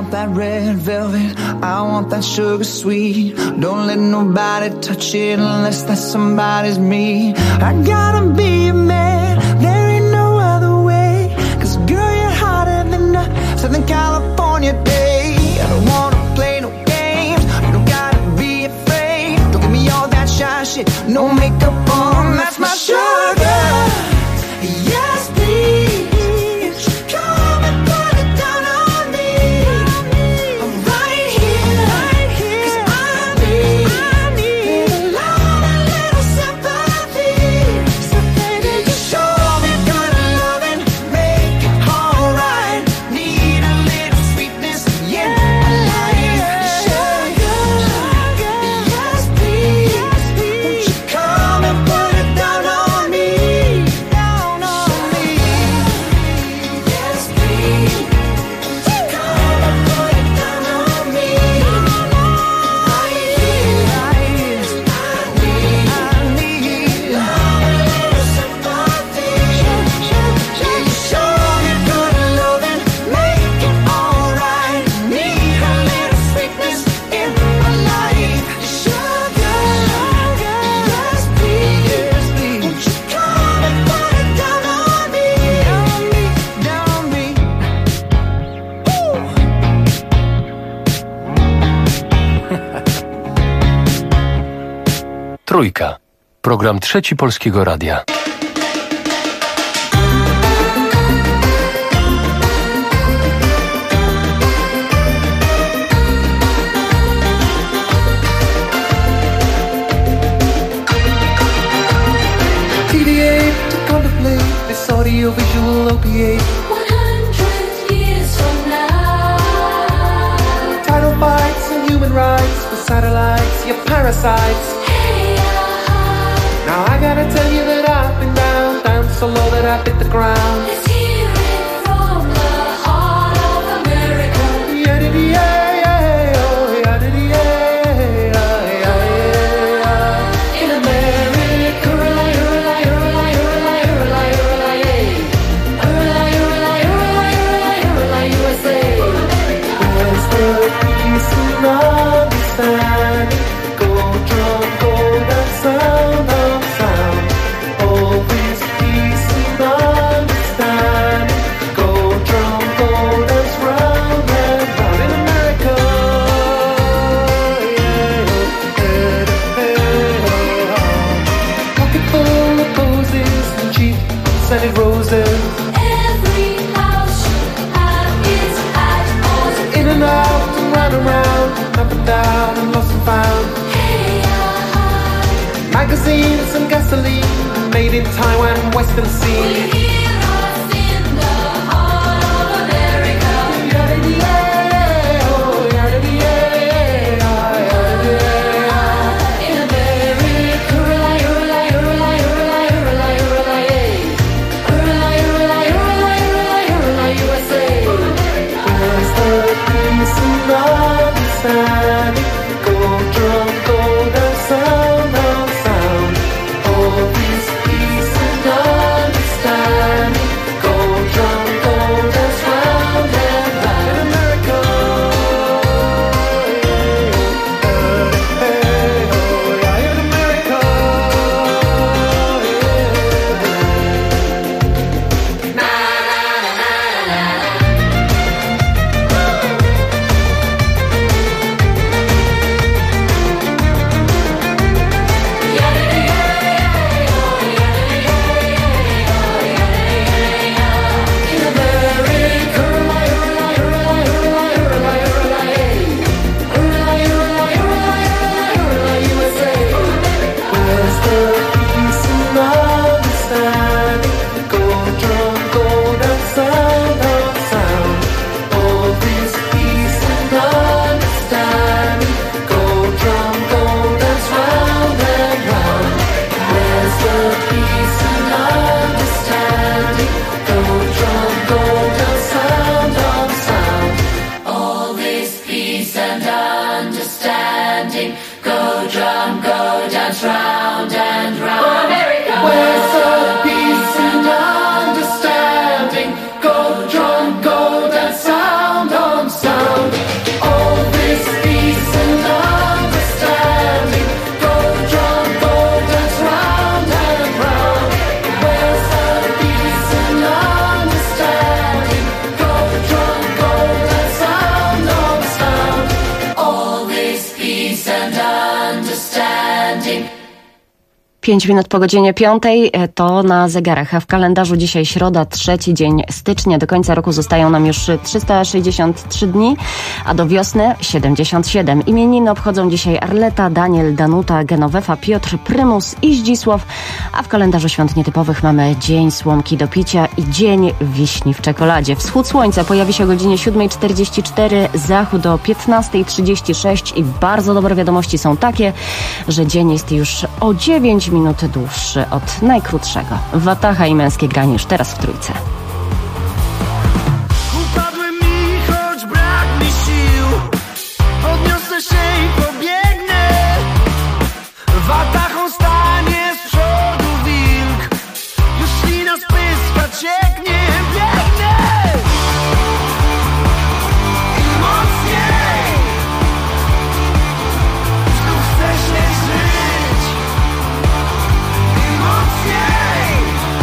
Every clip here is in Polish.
want that red velvet, I want that sugar sweet. Don't let nobody touch it unless that somebody's me. I gotta be a man, there ain't no other way. Cause girl, you're hotter than a Southern California day. I don't wanna play no games, you don't gotta be afraid. Don't give me all that shy shit, no makeup on, that's my sugar. Yes, please. Trójka. Program Trzeci Polskiego Radia. TDA to contemplate this audio-visual opiate. 100 years from now. Title fights and human rights for satellites, your parasites. Now I gotta tell you that I've been down, down so low that I hit the ground. Let's hear it from the heart of America. In America, USA. Where's the peace and understanding? Gold drum, gold and sound of sound. All this peace and understanding. Gold drum, gold and round and round in America. Pocket full of posies and cheap scented roses. Every house should have its icons. In and out and round and round, up and down and lost and found. Magazines and gasoline, made in Taiwan, Western Sea. Hear us in the heart of America. In America, USA. Where's the peace and understanding? Gold drum, gold and sound of sound. All this peace and understanding. 5 minut po godzinie 5 to na zegarach, a w kalendarzu dzisiaj środa, 3 dzień stycznia. Do końca roku zostają nam już 363 dni, a do wiosny 77. Imieniny obchodzą dzisiaj Arleta, Daniel, Danuta, Genowefa, Piotr, Prymus i Zdzisław, a w kalendarzu świąt nietypowych mamy Dzień Słomki do picia i Dzień Wiśni w czekoladzie. Wschód słońca pojawi się o godzinie 7:44, zachód o 15:36 i bardzo dobre wiadomości są takie, że dzień jest już o 9 minut dłuższy od najkrótszego. Wataha i Męskie granie już teraz w Trójce. Upadły mi, choć brak mi sił. Podniosę się i pobiegnę. Watahą stanie z przodu wilk. Już lina z pyska cieknie. Biegnę i mocniej. Znów chcę się żyć i mocniej.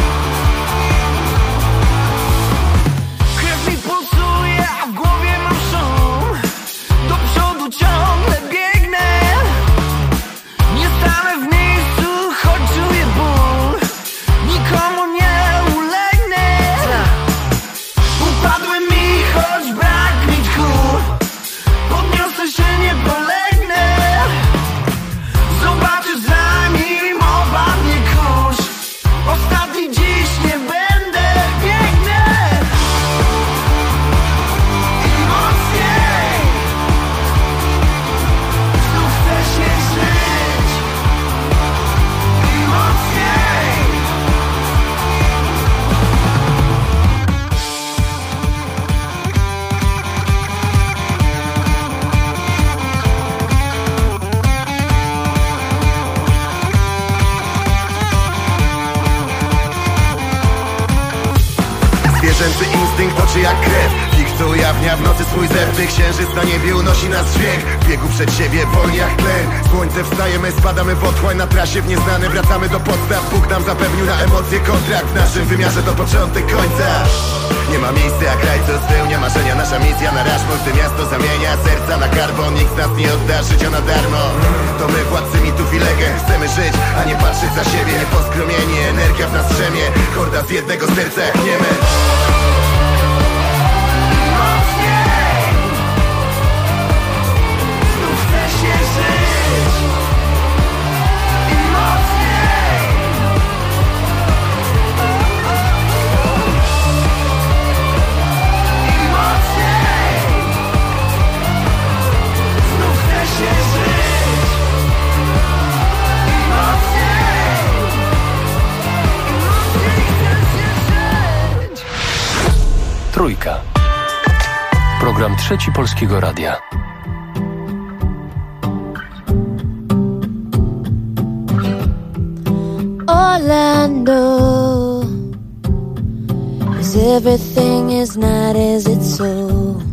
Krew mi pulsuje, a w głowie mam szum. Do przodu ciągle biegnę. Nie stanę w miejscu, choć czuję ból. Nikomu nie ulegnę. Upadły mi, choć brak mi tchu. Podniosę się, nie polegnę. Zobaczysz, zanim opadnie kurz. Ostatni dziś nie będę. Biegnę i mocniej. Znów chcę się żyć i mocniej. Zwierzęcy instynkt toczy jak krew. Wilk co ujawnia w nocy swój zew. Księżyc na niebie unosi nas dźwięk. W biegu przed siebie wolni jak tlen. Słońce wstajemy, spadamy w otchłań. Na trasie w nieznane wracamy do podstaw. Bóg nam zapewnił na emocje kontrakt. W naszym wymiarze to początek końca. Nie ma miejsca jak raj, co spełnia marzenia. Nasza misja na Rashmore, gdy miasto zamienia serca na karbon. Nikt z nas nie odda życia na darmo. To my władcy mitów i legend. Chcemy żyć, a nie patrzeć za siebie. Poskromieni, energia w nas drzemie. Horda z jednego serca jak niemy. Znów chcę się żyć i mocniej. I mocniej. Znów chcę się żyć i mocniej. I mocniej chcę się żyć. Trójka. Program Trzeci Polskiego Radia. All I know is everything is not as it's sold.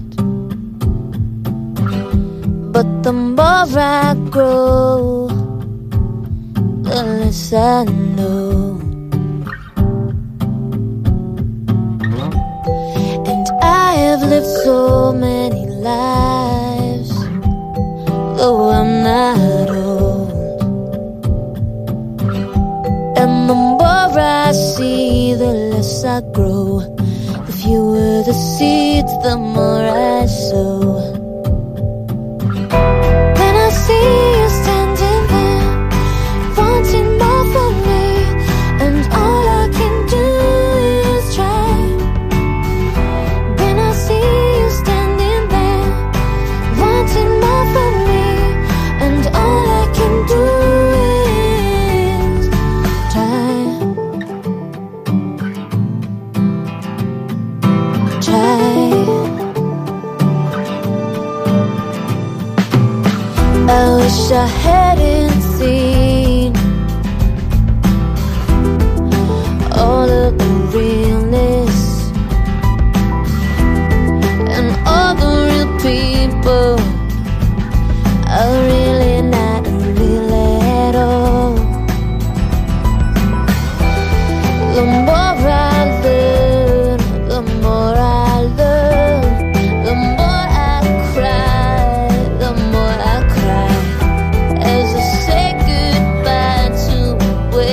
But the more I grow, the less I know. And I have lived so many lives, though I'm not old. And the more I see, the less I grow. The fewer the seeds, the more I sow. When I see you standing there, wanting more from me, and all I can do is try. When I see you standing there, wanting more from me, and all I can do is try. I wish I hadn't seen all of the realness and all the real people are really not real at all. The more I learn, the more I learn, the more I cry, the more I cry, as I say goodbye to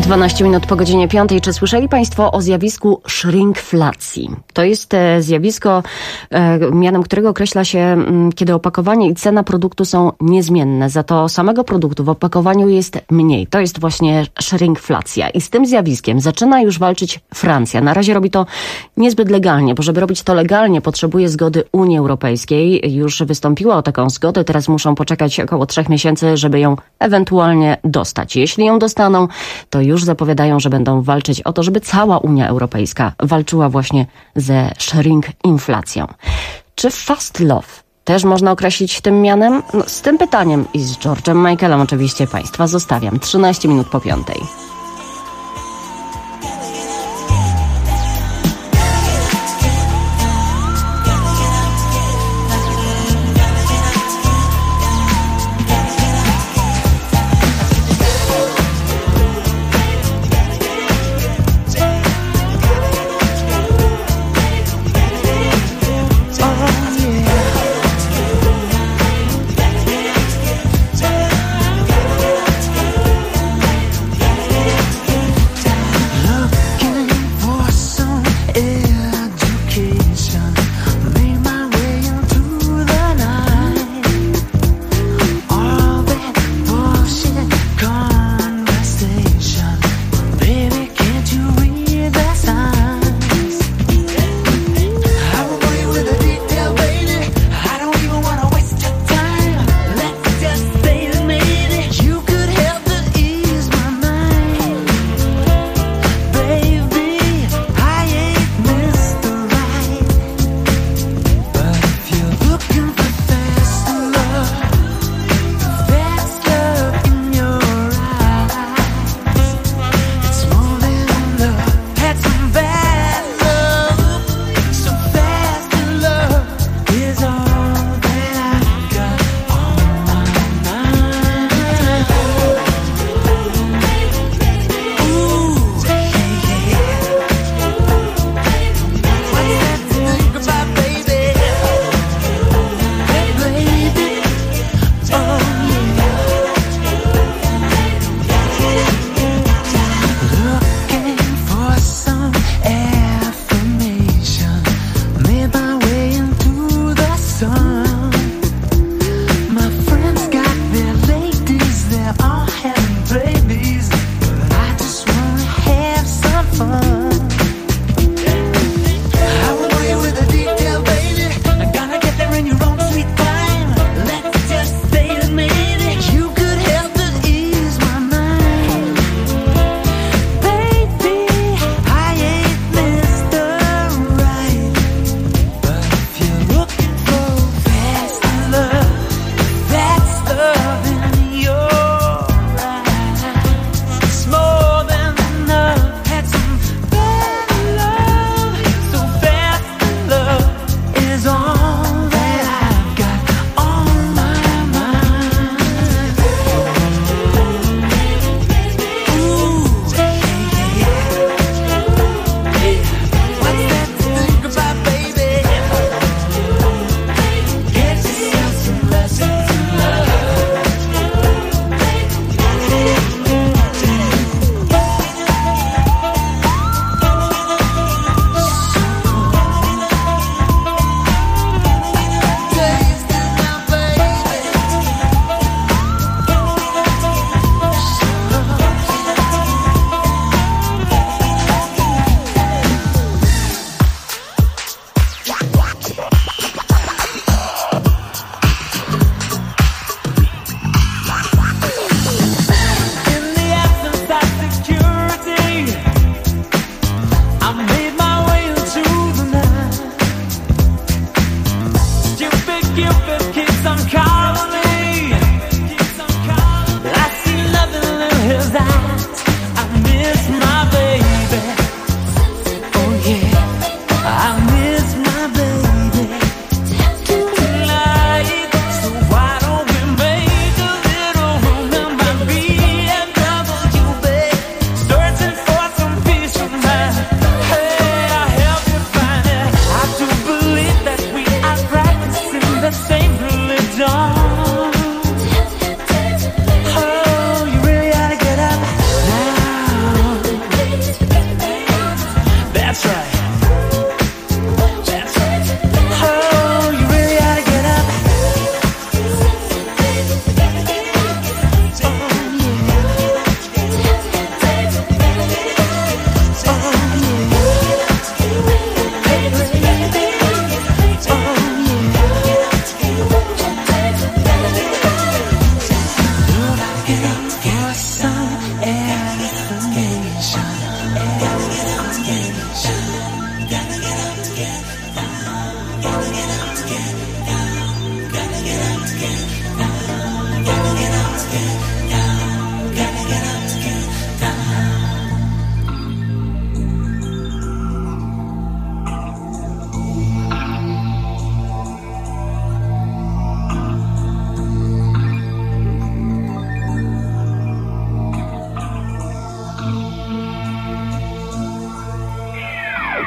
12 minut po godzinie 5. Czy słyszeli Państwo o zjawisku shrinkflacji? To jest zjawisko, mianem którego określa się, kiedy opakowanie i cena produktu są niezmienne. Za to samego produktu w opakowaniu jest mniej. To jest właśnie shrinkflacja. I z tym zjawiskiem zaczyna już walczyć Francja. Na razie robi to niezbyt legalnie, bo żeby robić to legalnie, potrzebuje zgody Unii Europejskiej. Już wystąpiła o taką zgodę. Teraz muszą poczekać około 3 miesięcy, żeby ją ewentualnie dostać. Jeśli ją dostaną, to już zapowiadają, że będą walczyć o to, żeby cała Unia Europejska walczyła właśnie ze shrinkinflacją. Czy fast love też można określić tym mianem? No, z tym pytaniem i z George'em Michaelem oczywiście Państwa zostawiam. 13 minut po 5.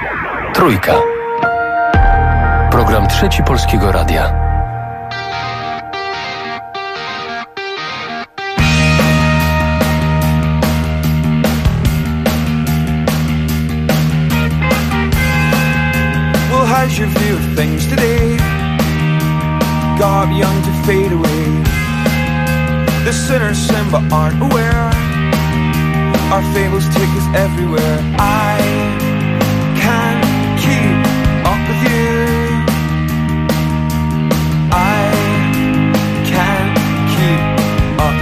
Trójka. Program Trzeci Polskiego Radia. Well, how's your view of things today? God young to fade away. The sinners sin but aren't aware. Our fables take us everywhere. I can't keep up with you. I can't keep up.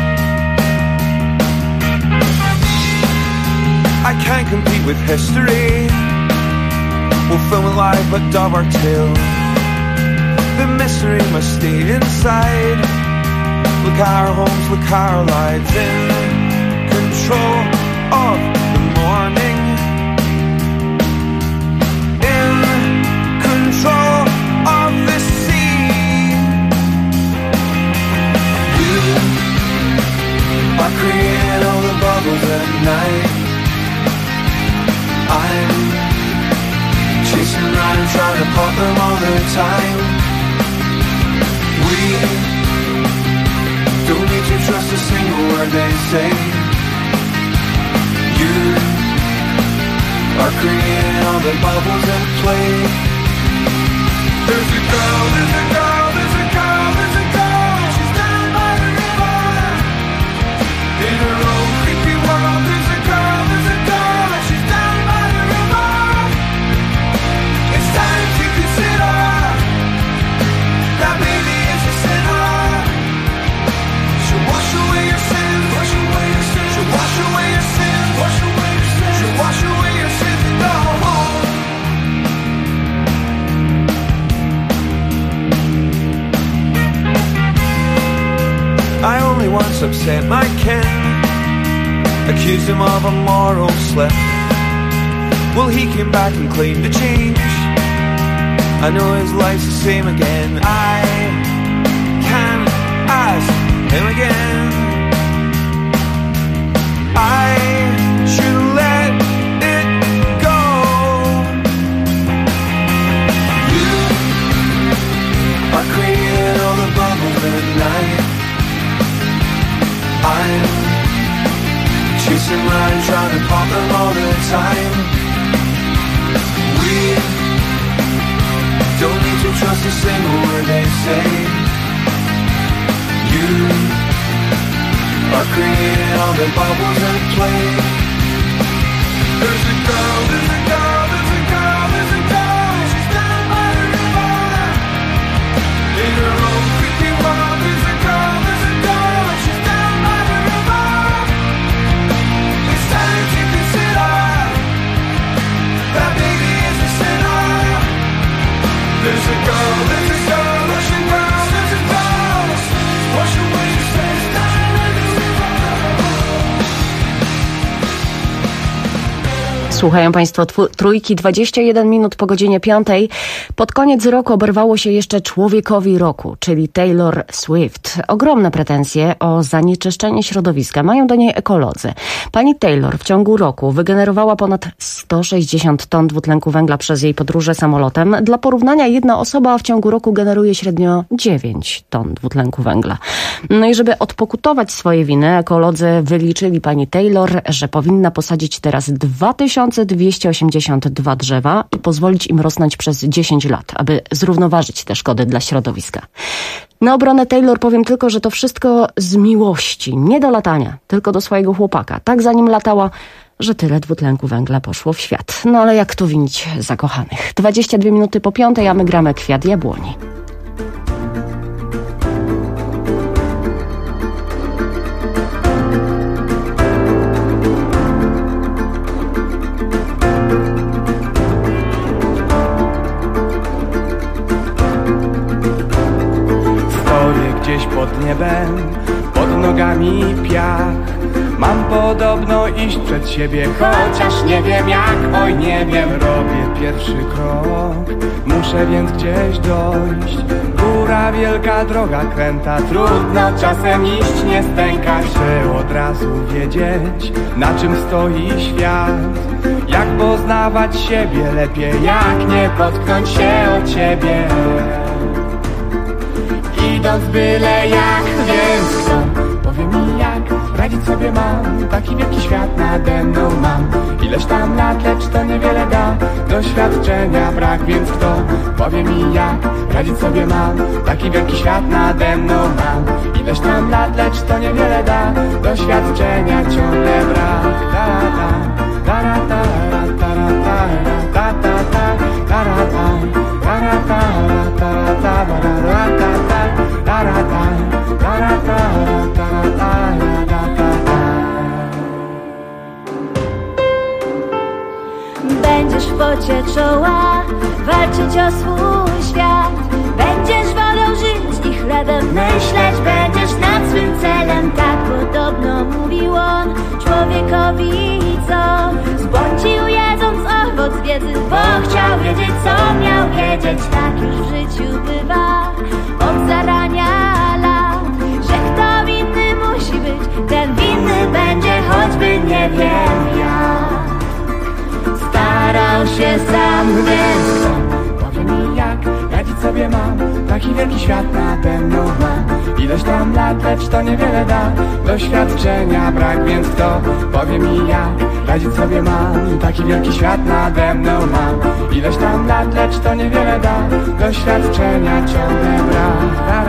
I can't compete with history. We'll film it live but dub our tale. The mystery must stay inside. Look at our homes, look at our lives. In control of the morning. In control of the sea. You are creating all the bubbles at night. I'm chasing around and trying to pop them all the time. We don't need to trust a single word they say. You are creating all the bubbles at play. There's a girl, there's a girl, there's a girl, there's a girl. She's down by the river. In her own creepy world, there's a girl, there's a girl. She's down by the river. It's time to consider that baby is a sinner. She'll wash away your sins, wash away your sins. She'll wash away your sins, wash away your sins. She'll wash away your sins and go home. I only once upset my kin, accused him of a moral slip. Well, he came back and claimed to change. I know his life's the same again. I can't ask him again. I should let it go. You are creating all the bubbles at night. I'm chasing around trying to pop them all the time. We don't need to trust a single word they say. You are creating all the bubbles at play. There's a girl, there's a girl, there's a girl, there's a girl. She's down by the river. In her own creepy world, there's a girl, there's a girl. She's down by the river. It's time to consider that baby is a sinner. There's a girl, there's a girl, there's a girl, there's a girl. Wash away your sins, down by the river. Słuchają Państwo Trójki, 21 minut po godzinie 5. Pod koniec roku oberwało się jeszcze człowiekowi roku, czyli Taylor Swift. Ogromne pretensje o zanieczyszczenie środowiska mają do niej ekolodzy. Pani Taylor w ciągu roku wygenerowała ponad 160 ton dwutlenku węgla przez jej podróże samolotem. Dla porównania jedna osoba w ciągu roku generuje średnio 9 ton dwutlenku węgla. No i żeby odpokutować swoje winy, ekolodzy wyliczyli pani Taylor, że powinna posadzić teraz 2282 drzewa i pozwolić im rosnąć przez 10 lat, aby zrównoważyć te szkody dla środowiska. Na obronę Taylor powiem tylko, że to wszystko z miłości, nie do latania, tylko do swojego chłopaka. Tak za nim latała, że tyle dwutlenku węgla poszło w świat. No ale jak tu winić zakochanych? 22 minuty po 5, a my gramy Kwiat Jabłoni. Stoję gdzieś pod niebem, pod nogami piach. Mam podobno iść przed siebie, chociaż nie wiem jak, oj nie wiem. Robię pierwszy krok, muszę więc gdzieś dojść. Góra wielka, droga kręta, trudno czasem iść, nie stękać. Chcę od razu wiedzieć, na czym stoi świat. Jak poznawać siebie lepiej, jak nie potknąć się od ciebie. Idąc byle jak, więc kto powie mi jak radzić sobie mam, taki wielki świat nade mną mam. Ileś tam lat, lecz to niewiele da, doświadczenia brak, więc kto powie mi jak radzić sobie mam, taki wielki świat nade mną mam. Ileś tam lat, lecz to niewiele da, doświadczenia ciągle brak. Będziesz w pocie czoła walczyć o swój świat. Będziesz wodą żyć i chlebem myśleć. Będziesz nad swym celem, tak podobno mówił on człowiekowi, co zbłądził jedząc owoc wiedzy, bo chciał wiedzieć, co miał wiedzieć. Tak już w życiu bywa od zarania lat, że kto winny musi być, ten winny będzie, choćby nie wiem jak. Starał się sam, więc kto powie mi jak radzić sobie mam, taki wielki świat nade mną mam. Ileś tam lat, lecz to niewiele da, doświadczenia brak, więc kto powie mi jak radzić sobie mam, taki wielki świat nade mną mam. Ileś tam lat, lecz to niewiele da, doświadczenia ciągle brak.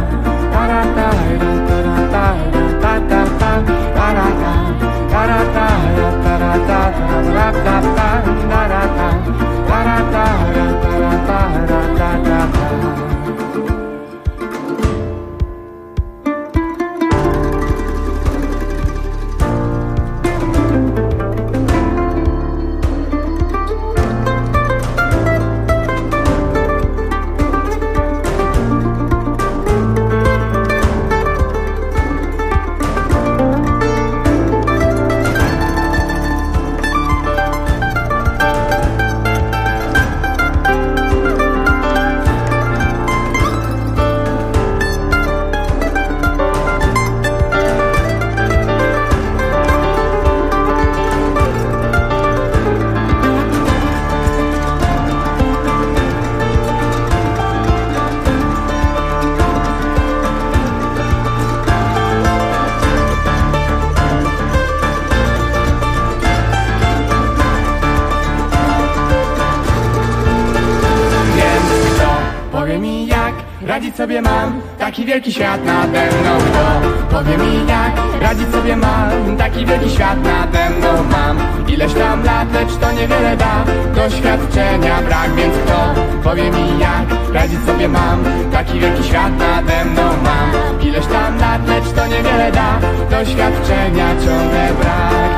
Radzić sobie mam, taki wielki świat nade mną. Kto powie mi jak radzić sobie mam, taki wielki świat nade mną mam. Ileś tam lat, lecz to niewiele da, doświadczenia brak, więc kto powie mi jak radzić sobie mam, taki wielki świat nade mną mam. Ileś tam lat, lecz to niewiele da, doświadczenia ciągle brak.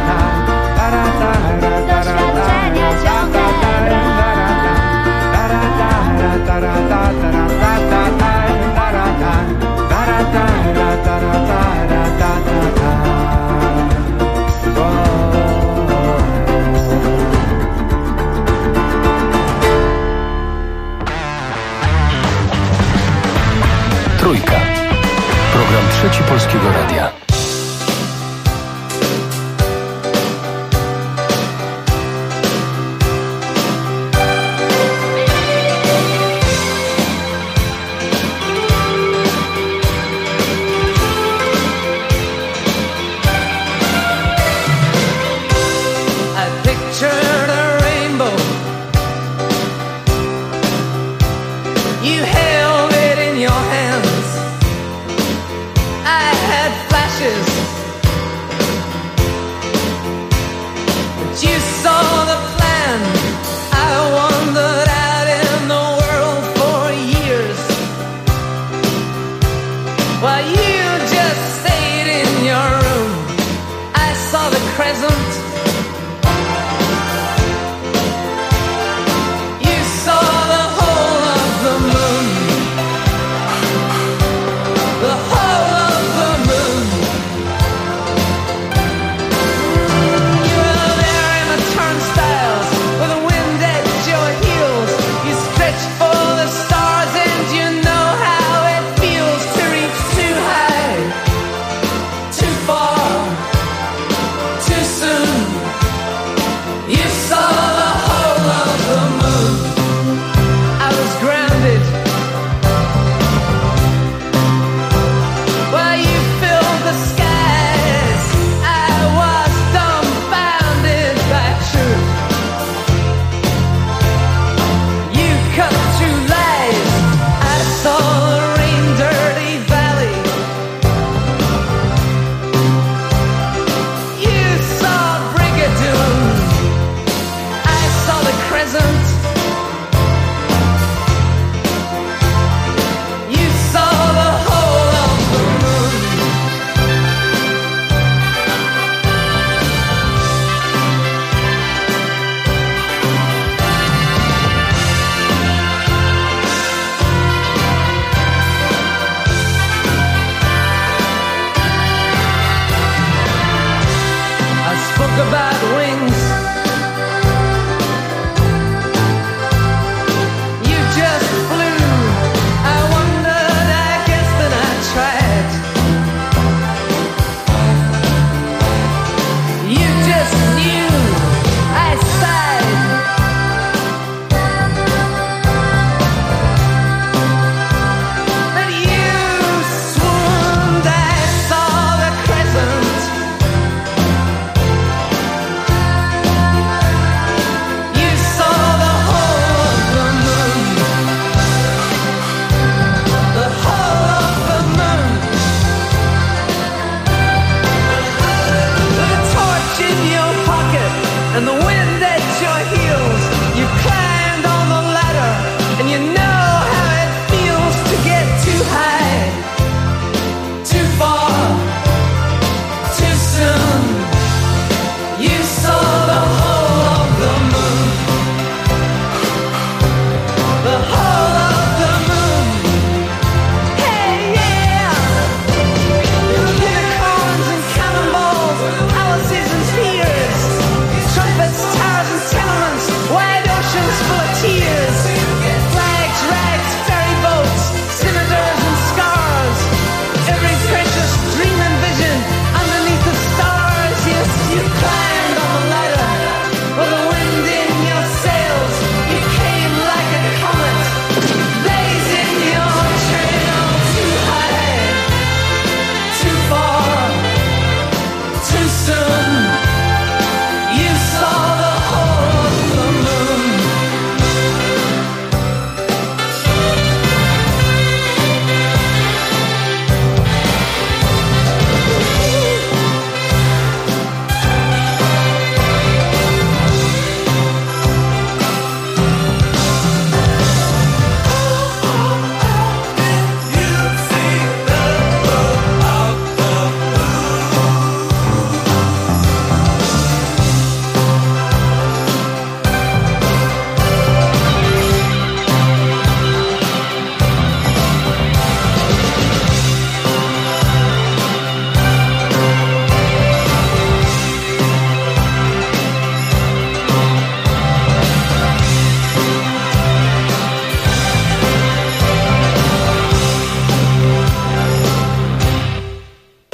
Doświadczenia ciągle brak. Trójka. Program Trzeci Polskiego Radia.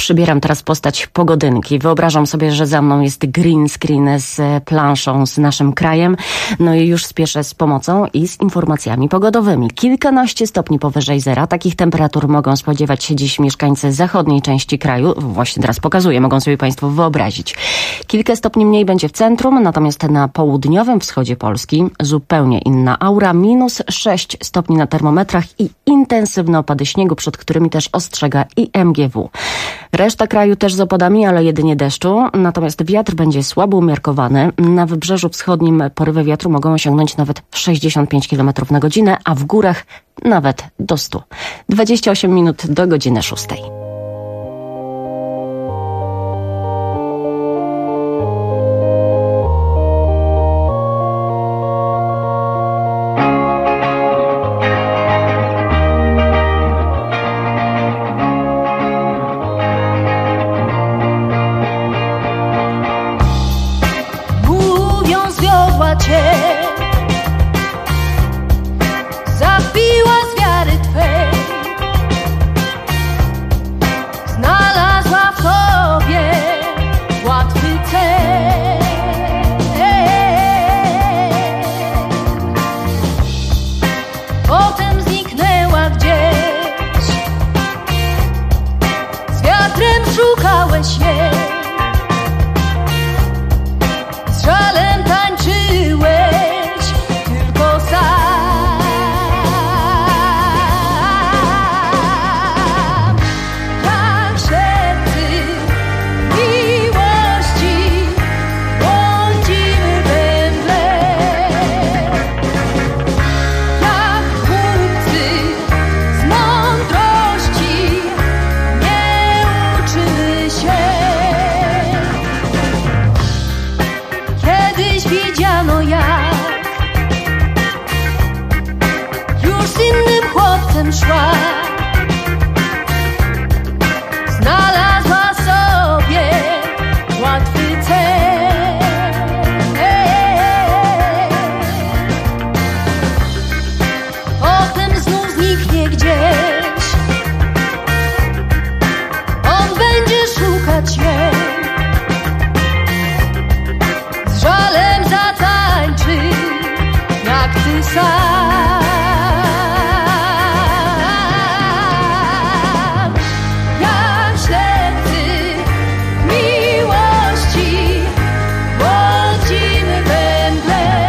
przybieram teraz postać pogodynki. Wyobrażam sobie, że za mną jest green screen z planszą, z naszym krajem. No i już spieszę z pomocą i z informacjami pogodowymi. Kilkanaście stopni powyżej zera. Takich temperatur mogą spodziewać się dziś mieszkańcy zachodniej części kraju. Właśnie teraz pokazuję, mogą sobie Państwo wyobrazić. Kilka stopni mniej będzie w centrum, natomiast na południowym wschodzie Polski zupełnie inna aura. -6 stopni na termometrach i intensywne opady śniegu, przed którymi też ostrzega i MGW. Reszta kraju też z opadami, ale jedynie deszczu. Natomiast wiatr będzie słabo umiarkowany. Na wybrzeżu wschodnim porywy wiatru mogą osiągnąć nawet 65 km na godzinę, a w górach nawet do 100. 28 minut do godziny 6. Mówią, zwiodła cię, zabiła z wiary twej, znalazła w sobie łatwy cel. Potem zniknęła gdzieś, z wiatrem szukałeś jej. Z żalem tańczyłeś tylko sam. Jak ślepcy miłości błądzimy we mgle. Jak głupcy z mądrości nie uczymy się. Kiedyś widziano, jak już z innym chłopcem szła, znalazła sobie łatwy cel. Potem znów zniknie gdzieś, on będzie szukać jej. Z żalem zatańczy, jak ty sam. Jak ślepcy miłości błądzimy we mgle.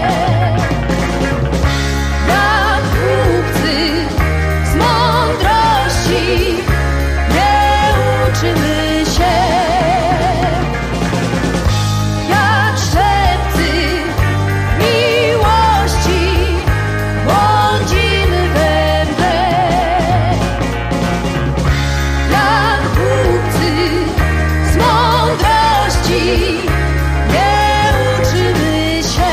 Jak głupcy z mądrości nie uczymy się. Jak ślepcy miłości błądzimy we mgle. Jak głupcy z mądrości nie uczymy się.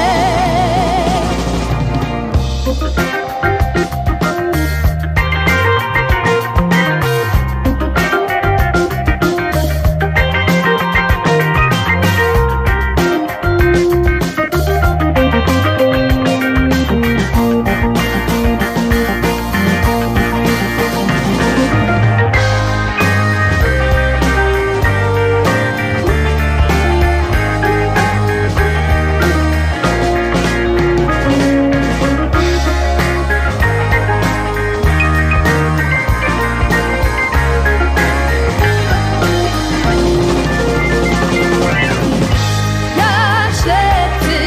Jak ślepcy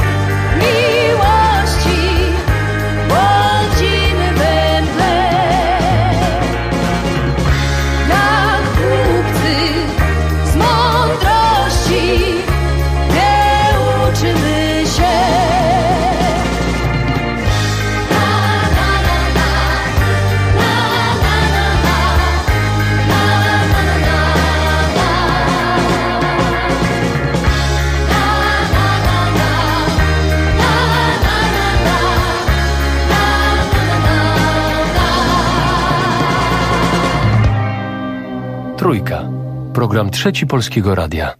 miłości błądzimy we mgle. Jak głupcy z mądrości nie uczymy się. Trójka. Program Trzeci Polskiego Radia.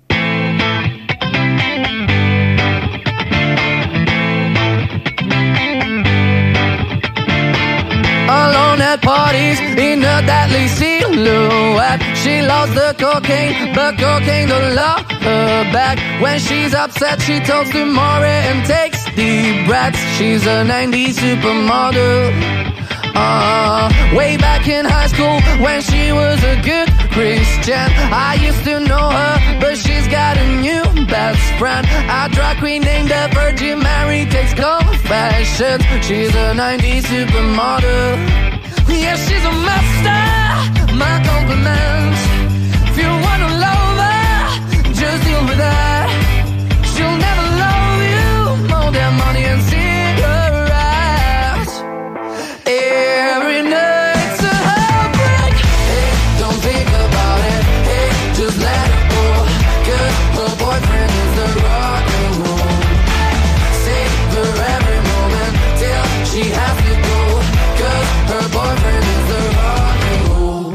Alone at parties in a deadly silhouette. She loves the cocaine, but cocaine don't love her back. When she's upset, she talks to Maury and takes deep breaths. She's a 90s supermodel. Way back in high school when she was a good Christian, I used to know her, but she's got a new best friend, a drag queen named the Virgin Mary, takes confessions. She's a 90s supermodel. Yeah, she's a master, my compliments. If you wanna love her, just deal with that. She'll never love you more than money and cigarettes. Every night's a heartbreak. Hey, don't think about it. Hey, just let it go. 'Cause her boyfriend is the rock and roll. Savor every moment till she has to go. 'Cause her boyfriend is the rock and roll.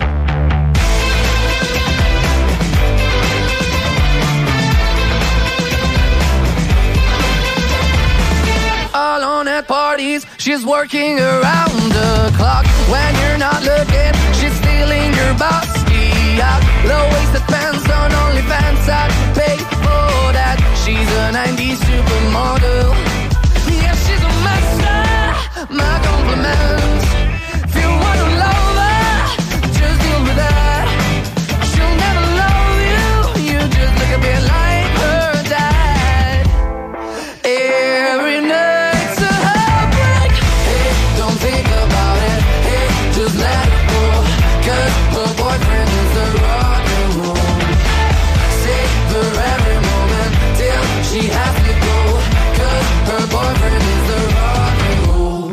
Alone at parties, she's working around the clock. When you're not looking, she's stealing your bossy out. Low-waisted pants on OnlyFans, I'd pay for that. She's a 90s supermodel. Yeah, she's a master, my compliments. If you wanna love her, just deal with that. She'll never love you, you just look a bit like her dad. Every night's a heartbreak. Hey, don't think about it. Hey, just let it go. 'Cause her boyfriend is the rock and roll. Savor every moment till she has to go. 'Cause her boyfriend is the rock and roll.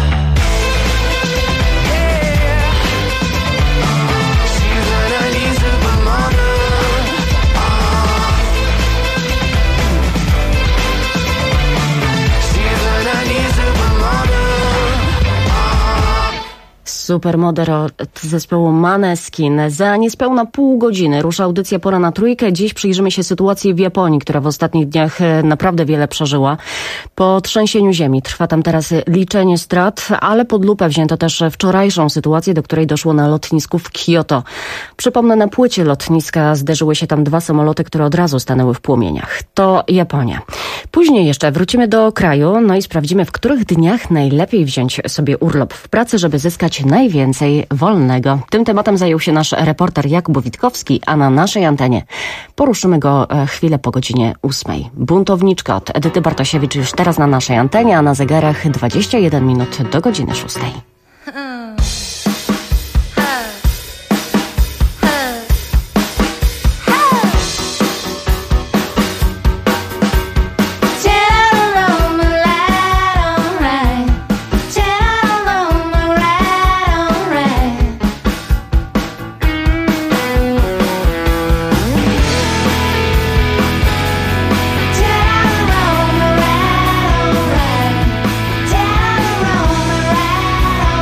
Yeah. She's a 90s supermodel. She's a 90s supermodel. Supermodel od zespołu Måneskin. Za niespełna pół godziny rusza audycja Pora na Trójkę. Dziś przyjrzymy się sytuacji w Japonii, która w ostatnich dniach naprawdę wiele przeżyła. Po trzęsieniu ziemi trwa tam teraz liczenie strat, ale pod lupę wzięto też wczorajszą sytuację, do której doszło na lotnisku w Kyoto. Przypomnę, na płycie lotniska zderzyły się tam dwa samoloty, które od razu stanęły w płomieniach. To Japonia. Później jeszcze wrócimy do kraju, no i sprawdzimy, w których dniach najlepiej wziąć sobie urlop w pracy, żeby zyskać najwięcej wolnego. Tym tematem zajął się nasz reporter Jakub Witkowski, a na naszej antenie poruszymy go chwilę po godzinie 8. Buntowniczka od Edyty Bartosiewicz już teraz na naszej antenie, a na zegarach 21 minut do godziny 6. Down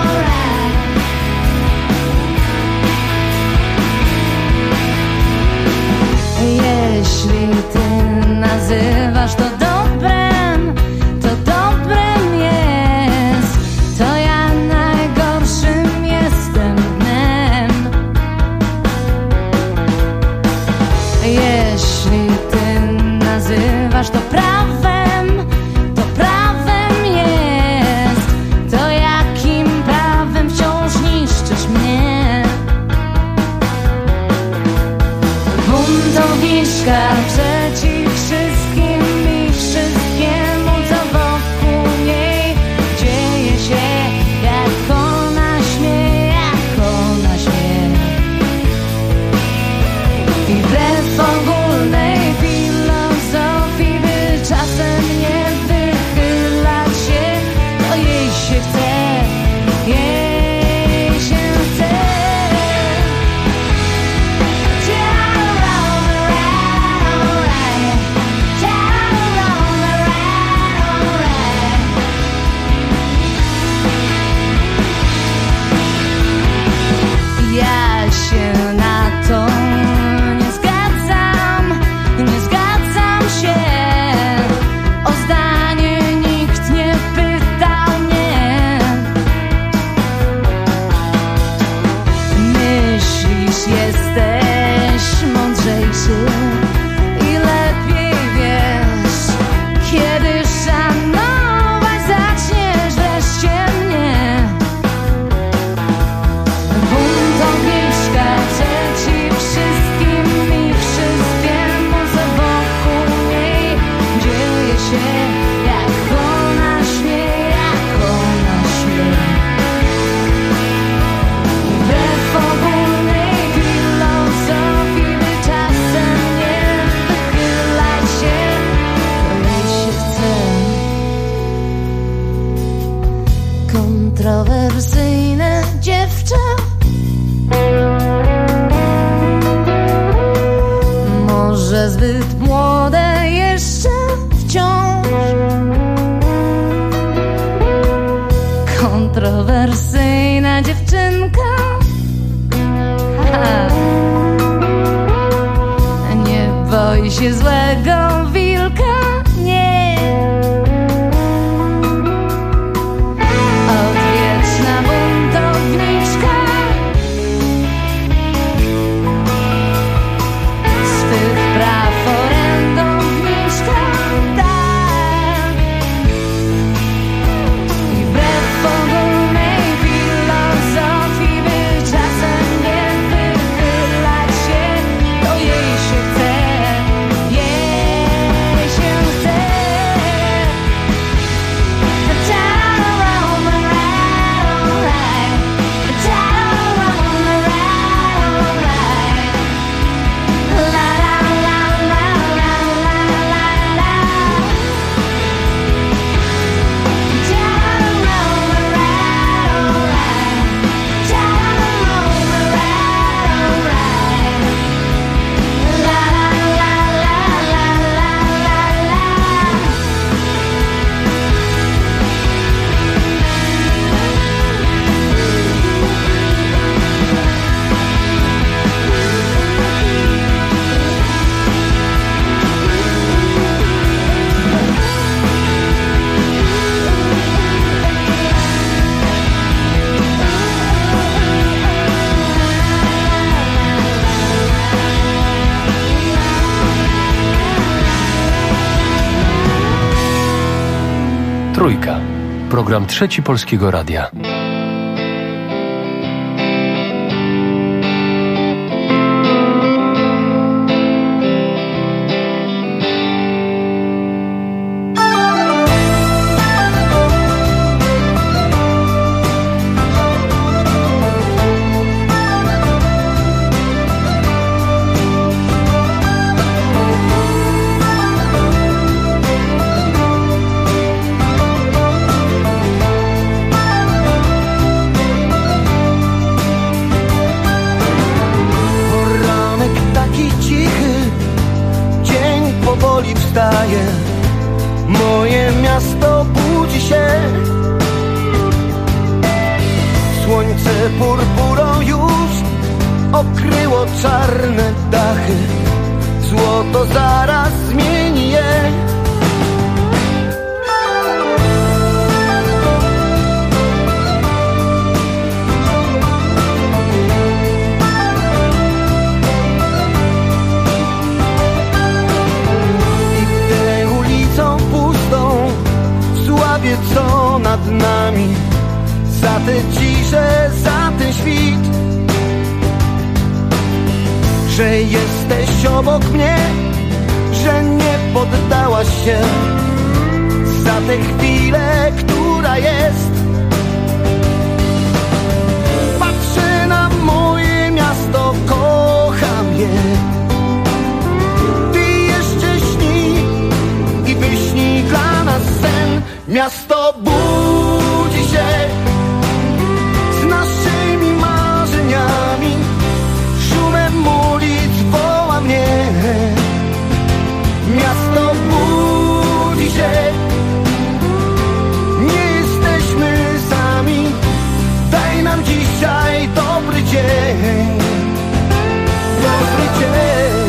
kontrowersyjne dziewczę. Może zbyt młode jeszcze wciąż. Kontrowersyjna dziewczynka. Ha. Nie boi się złego wilka. Nie. Odwieczna buntowniczka. Swych praw orędowniczka. Tak. I wbrew ogólnej filozofii, by czasem nie wychylać się, to jej się chce. Jej się chce. Down around the right, alright. Down around the right, alright. La la la la la la la la. Down around the right, alright. Down around the right, alright. La la la la la la la la. Trójka. Program Trzeci Polskiego Radia. Poranek taki cichy, dzień powoli wstaje. Moje miasto budzi się. Słońce purpurą już okryło czarne dachy. Złoto zaraz zmieni je. Idę ulicą pustą, w sławie co nad nami. Za tę ciszę, za ten świt, że jesteś obok mnie, że nie poddałaś się. Za tę chwilę, która jest. Patrzę na moje miasto, kocham je. Ty jeszcze śnij i wyśnij dla nas sen. Miasto budzi się z naszymi marzeniami. Szumem ulic woła mnie. Miasto budzi się. Nie jesteśmy sami. Daj nam dzisiaj dobry dzień. Dobry dzień.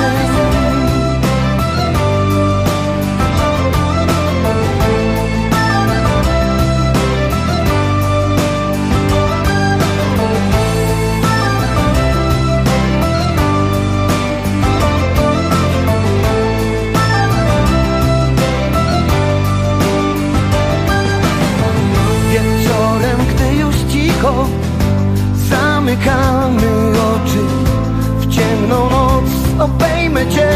Wieczorem, gdy już cicho zamykamy oczy, w ciemną noc obejmę cię.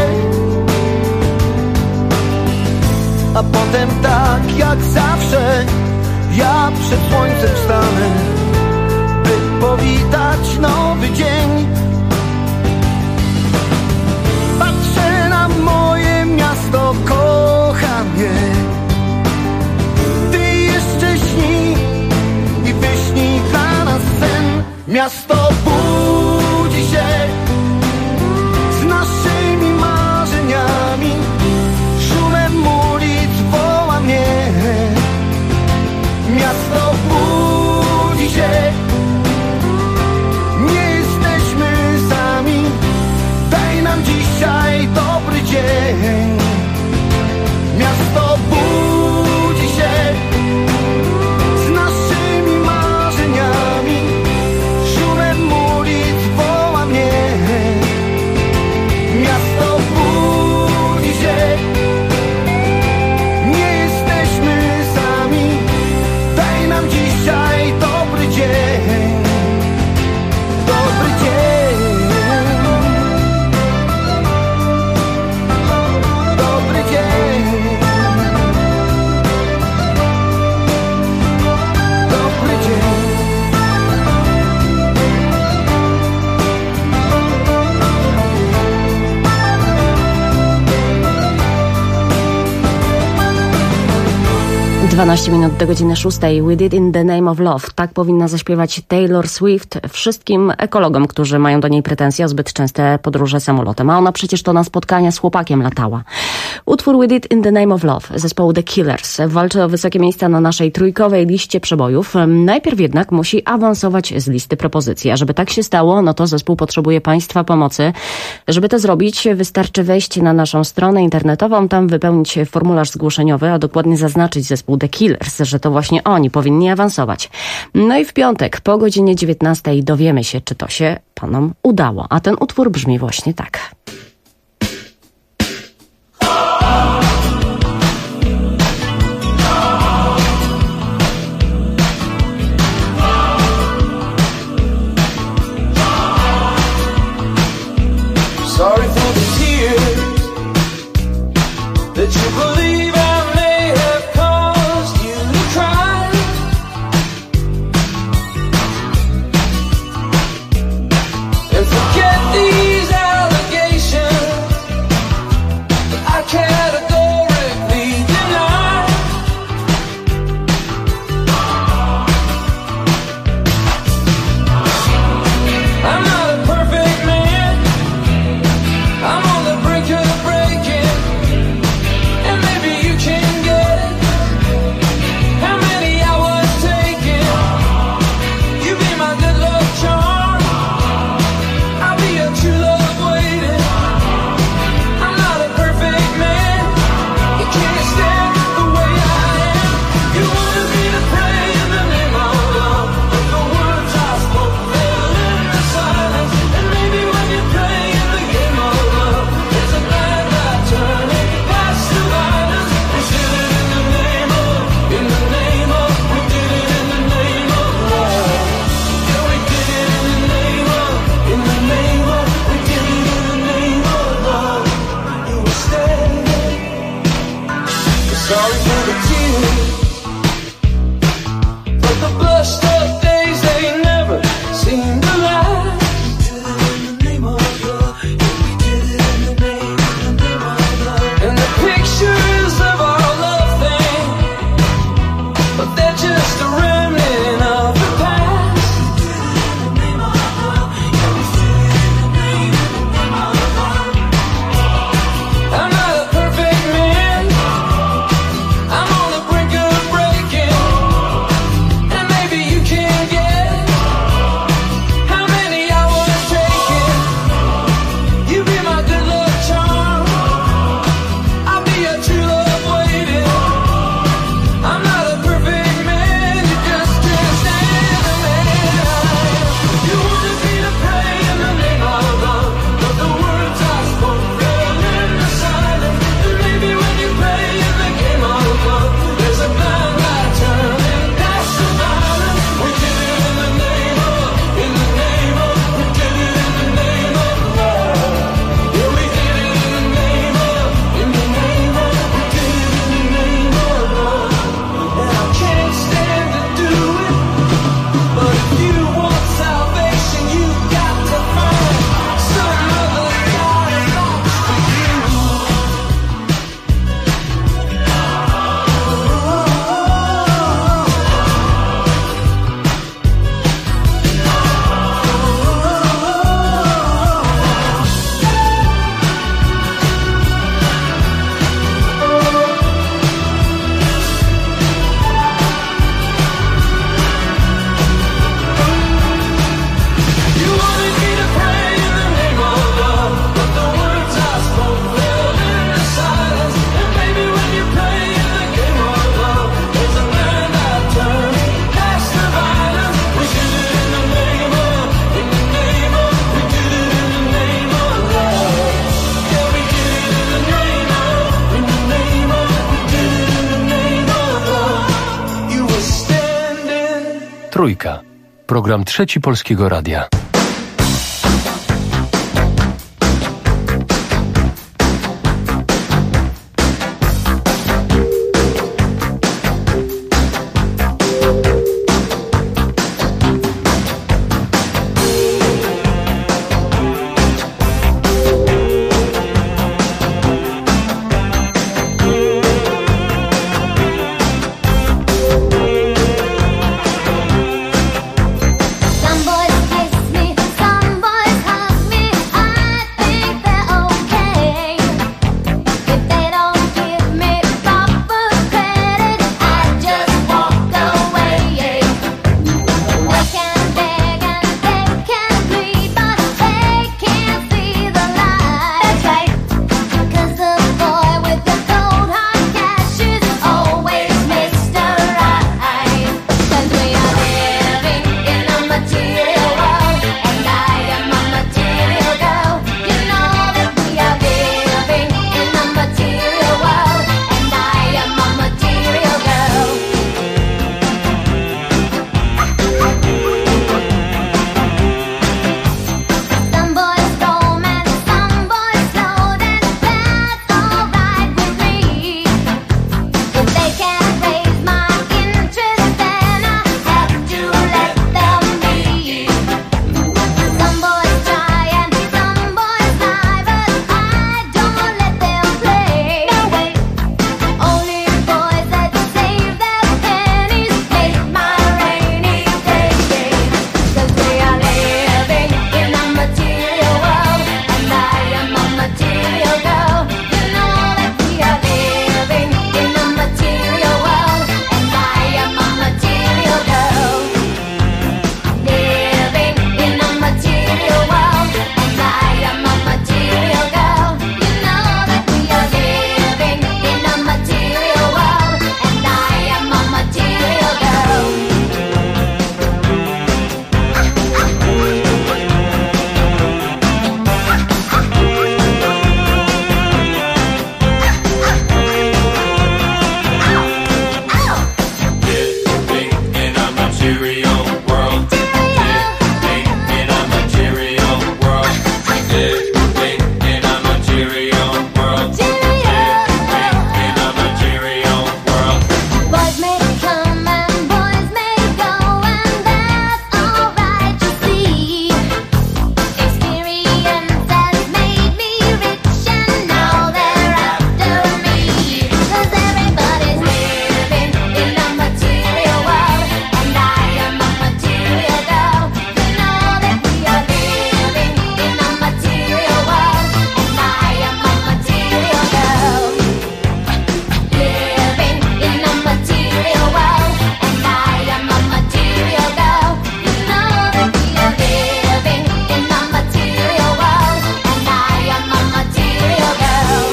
A potem tak jak zawsze ja przed słońcem wstanę, by powitać nowy dzień. Patrzę na moje miasto, kocham je. Ty jeszcze śnij i Miasto budzi się z naszymi marzeniami, szumem ulic woła mnie. Miasto budzi się, nie jesteśmy sami, daj nam dzisiaj dobry dzień. Miasto budzi się z naszymi marzeniami, szumem ulic woła mnie. Miasto budzi się, nie jesteśmy sami, daj nam dzisiaj dobry dzień. Dobry dzień. Dobry dzień. Dobry dzień. 12 minut do godziny 6. We did in the name of love. Tak powinna zaśpiewać Taylor Swift wszystkim ekologom, którzy mają do niej pretensje o zbyt częste podróże samolotem. A ona przecież to na spotkania z chłopakiem latała. Utwór We did in the name of love zespołu The Killers walczy o wysokie miejsca na naszej trójkowej liście przebojów. Najpierw jednak musi awansować z listy propozycji. A żeby tak się stało, no to zespół potrzebuje Państwa pomocy. Żeby to zrobić, wystarczy wejść na naszą stronę internetową, tam wypełnić formularz zgłoszeniowy, a dokładnie zaznaczyć zespół The Killers, że to właśnie oni powinni awansować. No i w piątek po godzinie 19 dowiemy się, czy to się panom udało. A ten utwór brzmi właśnie tak. Sorry for the tears that you believe I may have caused you to cry. And forget these allegations. Trójka. Program Trzeci Polskiego Radia. Some boys kiss me, some boys hug me. I think they're okay. If they don't give me proper credit, I just walk away. They can beg and they can plead, but they can't see the light. That's right, 'cause the boy with the cold hard cash is always Mr. Right. 'Cause we are living in a material world, and I am a material girl. You know that we are living in a material world, and I am a material girl. Some boys romance, some boys slow, that's alright with me. If they can't raise my interest, then I have to let them be. Some boys try and some boys lie, but I don't let them play. No way. Only boys that save their pennies make my rainy day. 'Cause we are living in a material world, and I am a material girl. You know that we are living in a material world, and I am a material girl. Living in a material world, and I am a material girl. You know that we are living in a material world, and I am a material girl. Living in a material world. Living in a material world. Living in a material world. Living in a material world. Boys may come and boys may go, and that's alright, you see. Experience has made me rich, and now they're after me. 'Cause everybody's living in a material world, and I am a material girl. You know that we are living in a material world, and I am a material girl. Living in a material world, and I am a material girl. You know that we are living in a material world, and I am a material girl.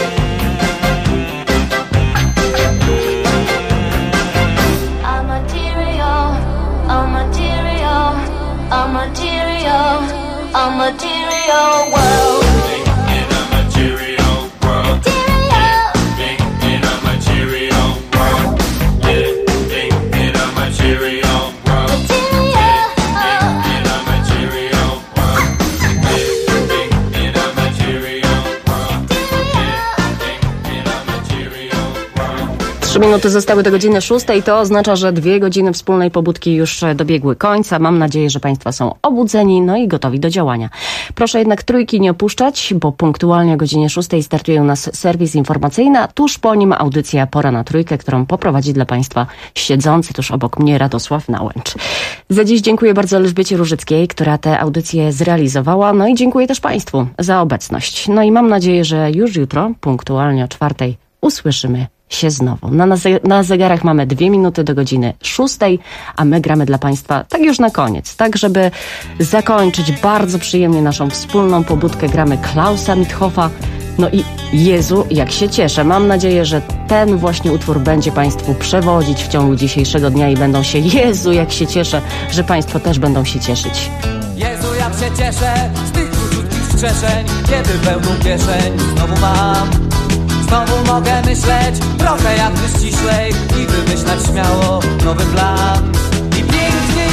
A material, a material, a material, a material world. Living in a material world. Living in a material world. Living in a material world. Living in a material world. Living in a material world. Living in a material world. 3 minuty zostały do godziny 6. To oznacza, że 2 godziny wspólnej pobudki już dobiegły końca. Mam nadzieję, że Państwo są obudzeni, no i gotowi do działania. Proszę jednak Trójki nie opuszczać, bo punktualnie o godzinie 6 startuje u nas serwis informacyjny, a tuż po nim audycja Pora na Trójkę, którą poprowadzi dla Państwa siedzący tuż obok mnie Radosław Nałęcz. Za dziś dziękuję bardzo Elżbiecie Różyckiej, która tę audycję zrealizowała, no i dziękuję też Państwu za obecność. No i mam nadzieję, że już jutro, punktualnie o 4:00 usłyszymy się znowu. Na zegarach mamy 2 minuty do godziny 6, a my gramy dla Państwa tak już na koniec, tak żeby zakończyć bardzo przyjemnie naszą wspólną pobudkę. Gramy Klausa Mitthoffa. No i Jezu, jak się cieszę. Mam nadzieję, że ten właśnie utwór będzie Państwu przewodzić w ciągu dzisiejszego dnia i będą się, Jezu, jak się cieszę, że Państwo też będą się cieszyć. Jezu, jak się cieszę z tych króciutkich strzeszeń, kiedy pełną kieszeń znowu mam. Znowu mogę myśleć trochę jakby ściślej i wymyślać śmiało nowy plan. I pięknie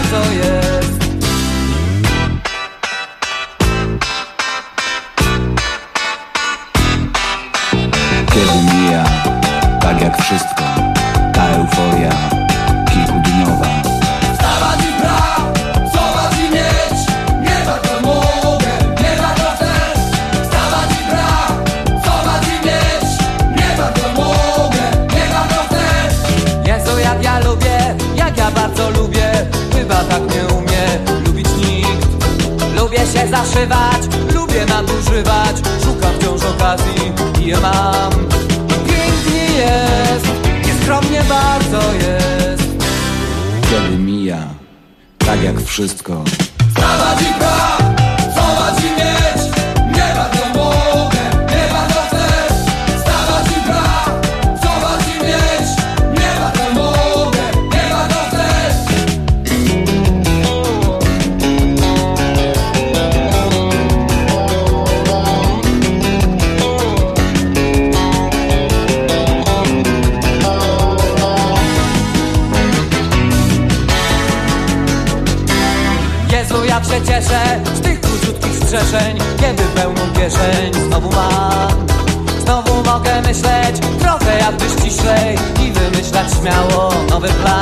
bardzo jest. Kiedy mija, tak jak wszystko, ta euforia kilkudniowa. Wstawać i pracować i mieć, nie bardzo mogę, nie bardzo chcę. Wstawać i pracować i mieć, nie bardzo mogę, nie bardzo chcę. Jezu, jak ja lubię, jak ja bardzo lubię, chyba tak nie umie lubić nikt. Lubię się zaszywać, lubię nadużywać, szukam wciąż okazji i je mam. Pięknie jest, nieskromnie bardzo jest. Kiedy mija, tak jak wszystko. Wstawać i pracować i mieć, nie bardzo mogę, nie bardzo chcę. Wstawać i pracować i mieć, nie bardzo mogę, nie bardzo chcę. Jezu, jak się cieszę z tych króciutkich strzeszeń, kiedy pełną kieszeń znowu mam. Znowu mogę myśleć trochę jakby ściślej i wymyślać śmiało nowy plan.